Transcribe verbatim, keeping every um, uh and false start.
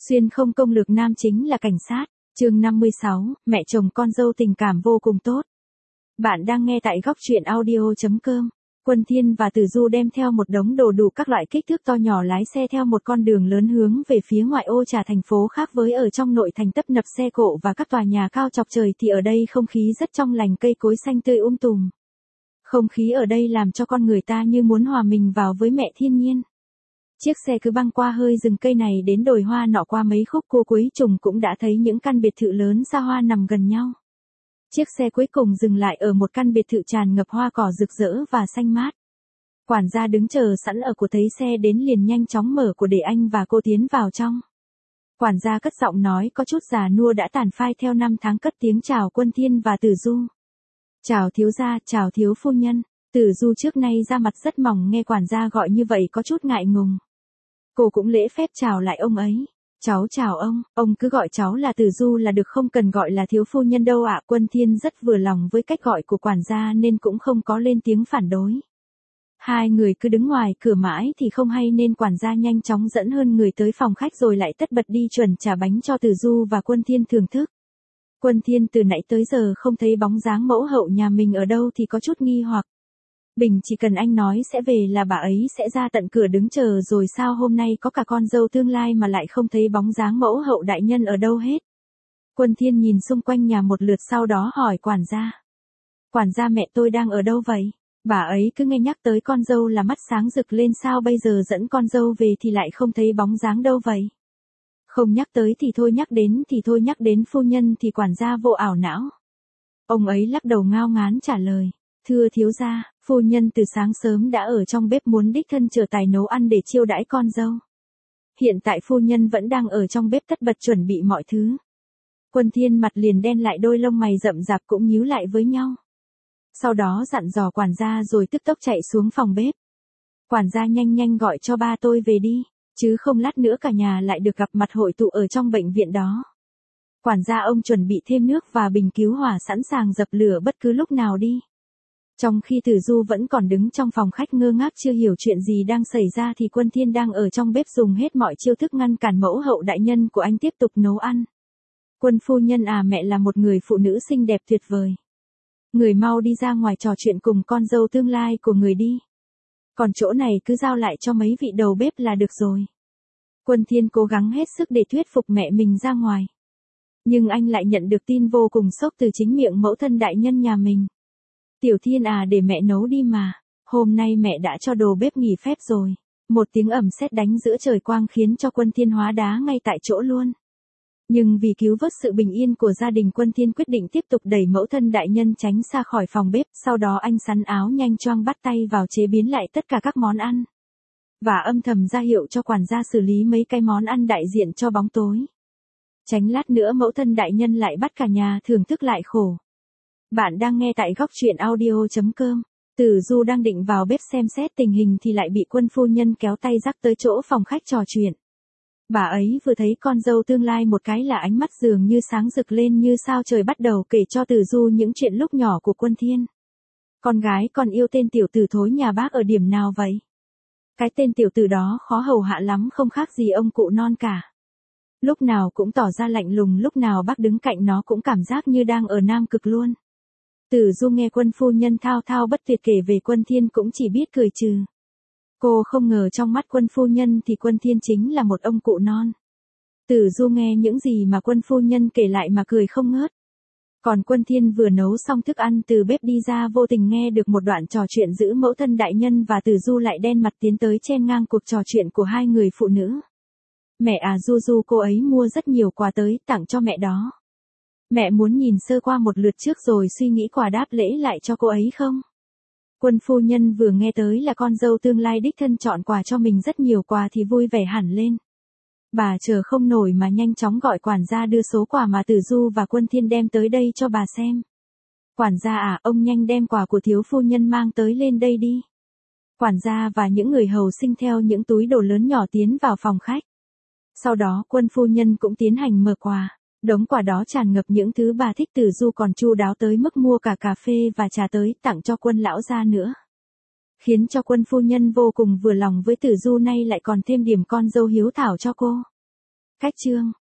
Xuyên không công lược nam chính là cảnh sát. Chương năm mươi sáu, mẹ chồng con dâu tình cảm vô cùng tốt. Bạn đang nghe tại góc truyện audio chấm com. Quân Thiên và Tử Du đem theo một đống đồ đủ các loại kích thước to nhỏ lái xe theo một con đường lớn hướng về phía ngoại ô Trà thành phố. Khác với ở trong nội thành tấp nập xe cộ và các tòa nhà cao chọc trời thì ở đây không khí rất trong lành, cây cối xanh tươi um tùm. Không khí ở đây làm cho con người ta như muốn hòa mình vào với mẹ thiên nhiên. Chiếc xe cứ băng qua hơi rừng cây này đến đồi hoa nọ, qua mấy khúc cua cuối trùng cũng đã thấy những căn biệt thự lớn xa hoa nằm gần nhau. Chiếc xe cuối cùng dừng lại ở một căn biệt thự tràn ngập hoa cỏ rực rỡ và xanh mát. Quản gia đứng chờ sẵn ở cửa, thấy xe đến liền nhanh chóng mở cửa để anh và cô tiến vào trong. Quản gia cất giọng nói có chút già nua đã tàn phai theo năm tháng, cất tiếng chào Quân Thiên và Tử Du. Chào thiếu gia, chào thiếu phu nhân. Tử Du trước nay da mặt rất mỏng, nghe quản gia gọi như vậy có chút ngại ngùng. Cô cũng lễ phép chào lại ông ấy. Cháu chào ông, ông cứ gọi cháu là Tử Du là được, không cần gọi là thiếu phu nhân đâu ạ. Quân Thiên rất vừa lòng với cách gọi của quản gia nên cũng không có lên tiếng phản đối. Hai người cứ đứng ngoài cửa mãi thì không hay nên quản gia nhanh chóng dẫn hơn người tới phòng khách rồi lại tất bật đi chuẩn trả bánh cho Tử Du và Quân Thiên thưởng thức. Quân Thiên từ nãy tới giờ không thấy bóng dáng mẫu hậu nhà mình ở đâu thì có chút nghi hoặc. Bình chỉ cần anh nói sẽ về là bà ấy sẽ ra tận cửa đứng chờ rồi, sao hôm nay có cả con dâu tương lai mà lại không thấy bóng dáng mẫu hậu đại nhân ở đâu hết. Quân Thiên nhìn xung quanh nhà một lượt sau đó hỏi quản gia. Quản gia, mẹ tôi đang ở đâu vậy? Bà ấy cứ nghe nhắc tới con dâu là mắt sáng rực lên, sao bây giờ dẫn con dâu về thì lại không thấy bóng dáng đâu vậy? Không nhắc tới thì thôi, nhắc đến thì thôi, nhắc đến phu nhân thì quản gia vô ảo não. Ông ấy lắc đầu ngao ngán trả lời. Thưa thiếu gia, phu nhân từ sáng sớm đã ở trong bếp muốn đích thân trở tài nấu ăn để chiêu đãi con dâu. Hiện tại phu nhân vẫn đang ở trong bếp tất bật chuẩn bị mọi thứ. Quân Thiên mặt liền đen lại, đôi lông mày rậm rạp cũng nhíu lại với nhau. Sau đó dặn dò quản gia rồi tức tốc chạy xuống phòng bếp. Quản gia, nhanh nhanh gọi cho ba tôi về đi, chứ không lát nữa cả nhà lại được gặp mặt hội tụ ở trong bệnh viện đó. Quản gia, ông chuẩn bị thêm nước và bình cứu hỏa sẵn sàng dập lửa bất cứ lúc nào đi. Trong khi Tử Du vẫn còn đứng trong phòng khách ngơ ngác chưa hiểu chuyện gì đang xảy ra thì Quân Thiên đang ở trong bếp dùng hết mọi chiêu thức ngăn cản mẫu hậu đại nhân của anh tiếp tục nấu ăn. Quân phu nhân à, mẹ là một người phụ nữ xinh đẹp tuyệt vời. Người mau đi ra ngoài trò chuyện cùng con dâu tương lai của người đi. Còn chỗ này cứ giao lại cho mấy vị đầu bếp là được rồi. Quân Thiên cố gắng hết sức để thuyết phục mẹ mình ra ngoài. Nhưng anh lại nhận được tin vô cùng sốc từ chính miệng mẫu thân đại nhân nhà mình. Tiểu Thiên à, để mẹ nấu đi mà. Hôm nay mẹ đã cho đồ bếp nghỉ phép rồi. Một tiếng ầm sét đánh giữa trời quang khiến cho Quân Thiên hóa đá ngay tại chỗ luôn. Nhưng vì cứu vớt sự bình yên của gia đình, Quân Thiên quyết định tiếp tục đẩy mẫu thân đại nhân tránh xa khỏi phòng bếp. Sau đó anh sắn áo nhanh choang bắt tay vào chế biến lại tất cả các món ăn. Và âm thầm ra hiệu cho quản gia xử lý mấy cái món ăn đại diện cho bóng tối. Tránh lát nữa mẫu thân đại nhân lại bắt cả nhà thưởng thức lại khổ. Bạn đang nghe tại góc truyện audio chấm com. Tử Du đang định vào bếp xem xét tình hình thì lại bị Quân phu nhân kéo tay dắt tới chỗ phòng khách trò chuyện. Bà ấy vừa thấy con dâu tương lai một cái là ánh mắt dường như sáng rực lên như sao trời, bắt đầu kể cho Tử Du những chuyện lúc nhỏ của Quân Thiên. Con gái con yêu tên tiểu tử thối nhà bác ở điểm nào vậy? Cái tên tiểu tử đó khó hầu hạ lắm, không khác gì ông cụ non cả. Lúc nào cũng tỏ ra lạnh lùng, lúc nào bác đứng cạnh nó cũng cảm giác như đang ở Nam Cực luôn. Tử Du nghe Quân phu nhân thao thao bất tuyệt kể về Quân Thiên cũng chỉ biết cười trừ. Cô không ngờ trong mắt Quân phu nhân thì Quân Thiên chính là một ông cụ non. Tử Du nghe những gì mà Quân phu nhân kể lại mà cười không ngớt. Còn Quân Thiên vừa nấu xong thức ăn từ bếp đi ra, vô tình nghe được một đoạn trò chuyện giữa mẫu thân đại nhân và Tử Du, lại đen mặt tiến tới chen ngang cuộc trò chuyện của hai người phụ nữ. Mẹ à, Du Du cô ấy mua rất nhiều quà tới tặng cho mẹ đó. Mẹ muốn nhìn sơ qua một lượt trước rồi suy nghĩ quà đáp lễ lại cho cô ấy không? Quân phu nhân vừa nghe tới là con dâu tương lai đích thân chọn quà cho mình rất nhiều quà thì vui vẻ hẳn lên. Bà chờ không nổi mà nhanh chóng gọi quản gia đưa số quà mà Tử Du và Quân Thiên đem tới đây cho bà xem. Quản gia à, ông nhanh đem quà của thiếu phu nhân mang tới lên đây đi. Quản gia và những người hầu sinh theo những túi đồ lớn nhỏ tiến vào phòng khách. Sau đó Quân phu nhân cũng tiến hành mở quà. Đống quà đó tràn ngập những thứ bà thích, Tử Du còn chu đáo tới mức mua cả cà phê và trà tới tặng cho Quân lão gia nữa. Khiến cho Quân phu nhân vô cùng vừa lòng với Tử Du, nay lại còn thêm điểm con dâu hiếu thảo cho cô. Cách chương